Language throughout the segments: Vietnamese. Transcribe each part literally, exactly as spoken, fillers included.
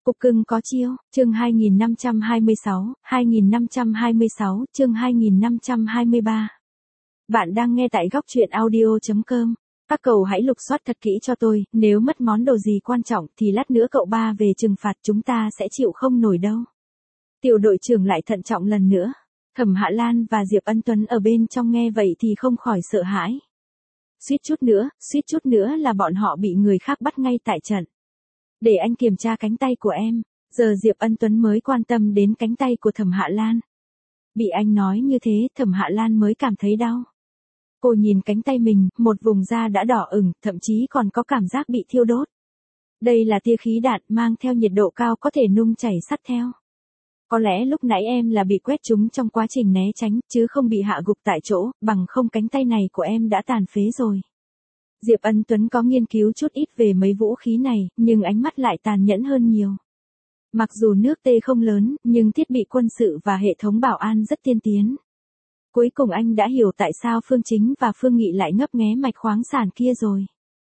Cục cưng có chiêu, chương hai nghìn năm trăm hai mươi sáu, hai nghìn năm trăm hai mươi sáu, chương hai nghìn năm trăm hai mươi ba. Bạn đang nghe tại góc truyện audio chấm com. Các cậu hãy lục soát thật kỹ cho tôi, nếu mất món đồ gì quan trọng thì lát nữa cậu ba về trừng phạt chúng ta sẽ chịu không nổi đâu. Tiểu đội trưởng lại thận trọng lần nữa. Thẩm Hạ Lan và Diệp Ân Tuấn ở bên trong nghe vậy thì không khỏi sợ hãi. Suýt chút nữa, suýt chút nữa là bọn họ bị người khác bắt ngay tại trận. Để anh kiểm tra cánh tay của em. Giờ Diệp Ân Tuấn mới quan tâm đến cánh tay của Thẩm Hạ Lan. Bị anh nói như thế, Thẩm Hạ Lan mới cảm thấy đau. Cô nhìn cánh tay mình, một vùng da đã đỏ ửng, thậm chí còn có cảm giác bị thiêu đốt. Đây là tia khí đạn mang theo nhiệt độ cao có thể nung chảy sắt theo. Có lẽ lúc nãy em là bị quét trúng trong quá trình né tránh, chứ không bị hạ gục tại chỗ, bằng không cánh tay này của em đã tàn phế rồi. Diệp Ân Tuấn có nghiên cứu chút ít về mấy vũ khí này, nhưng ánh mắt lại tàn nhẫn hơn nhiều. Mặc dù nước T không lớn, nhưng thiết bị quân sự và hệ thống bảo an rất tiên tiến. Cuối cùng anh đã hiểu tại sao Phương Chính và Phương Nghị lại ngấp nghé mạch khoáng sản kia rồi.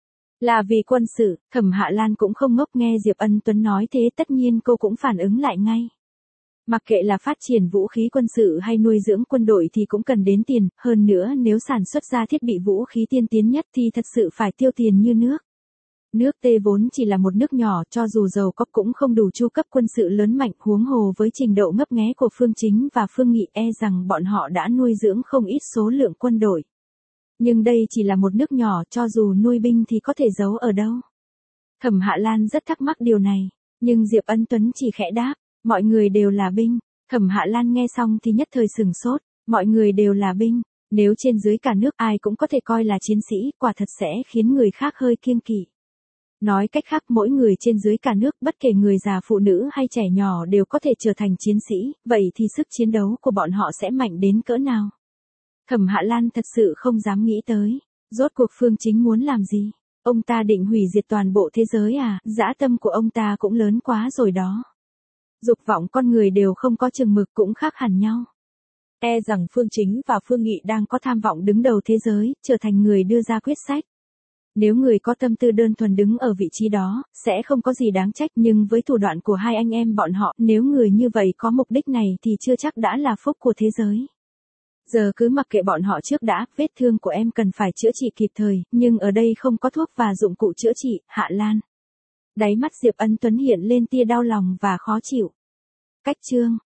Là vì quân sự, Thẩm Hạ Lan cũng không ngốc, nghe Diệp Ân Tuấn nói thế tất nhiên cô cũng phản ứng lại ngay. Mặc kệ là phát triển vũ khí quân sự hay nuôi dưỡng quân đội thì cũng cần đến tiền, hơn nữa nếu sản xuất ra thiết bị vũ khí tiên tiến nhất thì thật sự phải tiêu tiền như nước. Nước T vốn chỉ là một nước nhỏ, cho dù giàu có cũng không đủ chu cấp quân sự lớn mạnh, huống hồ với trình độ ngấp nghé của Phương Chính và Phương Nghị e rằng bọn họ đã nuôi dưỡng không ít số lượng quân đội. Nhưng đây chỉ là một nước nhỏ, cho dù nuôi binh thì có thể giấu ở đâu. Thẩm Hạ Lan rất thắc mắc điều này, nhưng Diệp Ân Tuấn chỉ khẽ đáp, mọi người đều là binh. Thẩm Hạ Lan nghe xong thì nhất thời sửng sốt, mọi người đều là binh, nếu trên dưới cả nước ai cũng có thể coi là chiến sĩ, quả thật sẽ khiến người khác hơi kiêng kỵ. Nói cách khác, mỗi người trên dưới cả nước, bất kể người già phụ nữ hay trẻ nhỏ đều có thể trở thành chiến sĩ, vậy thì sức chiến đấu của bọn họ sẽ mạnh đến cỡ nào? Thẩm Hạ Lan thật sự không dám nghĩ tới, rốt cuộc Phương Chính muốn làm gì? Ông ta định hủy diệt toàn bộ thế giới à? Dã tâm của ông ta cũng lớn quá rồi đó. Dục vọng con người đều không có chừng mực cũng khác hẳn nhau. E rằng Phương Chính và Phương Nghị đang có tham vọng đứng đầu thế giới, trở thành người đưa ra quyết sách. Nếu người có tâm tư đơn thuần đứng ở vị trí đó, sẽ không có gì đáng trách, nhưng với thủ đoạn của hai anh em bọn họ, nếu người như vậy có mục đích này thì chưa chắc đã là phúc của thế giới. Giờ cứ mặc kệ bọn họ trước đã, vết thương của em cần phải chữa trị kịp thời, nhưng ở đây không có thuốc và dụng cụ chữa trị. Hạ Lan. Đáy mắt Diệp Ân Tuấn hiện lên tia đau lòng và khó chịu. Cách chương.